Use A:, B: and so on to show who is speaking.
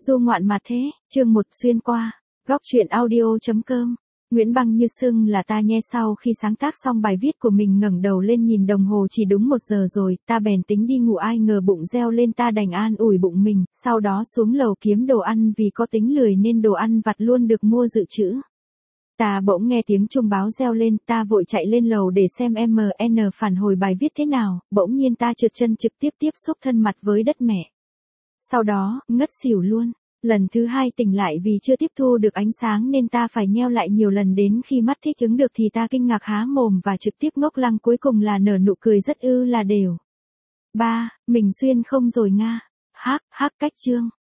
A: Du ngoạn mà thế, chương 1 xuyên qua. Góc truyện audio.com. Nguyễn Băng Như Sưng là ta nghe sau khi sáng tác xong bài viết của mình ngẩng đầu lên nhìn đồng hồ chỉ đúng 1 giờ rồi, ta bèn tính đi ngủ ai ngờ bụng reo lên ta đành an ủi bụng mình, sau đó xuống lầu kiếm đồ ăn vì có tính lười nên đồ ăn vặt luôn được mua dự trữ. Ta bỗng nghe tiếng chuông báo reo lên, ta vội chạy lên lầu để xem MN phản hồi bài viết thế nào, bỗng nhiên ta trượt chân trực tiếp xúc thân mặt với đất mẹ. Sau đó, ngất xỉu luôn. Lần thứ 2 tỉnh lại vì chưa tiếp thu được ánh sáng nên ta phải nheo lại nhiều lần đến khi mắt thích ứng được thì ta kinh ngạc há mồm và trực tiếp ngốc lăng cuối cùng là nở nụ cười rất là đều. Mình xuyên không rồi nga. Hắc cách chương.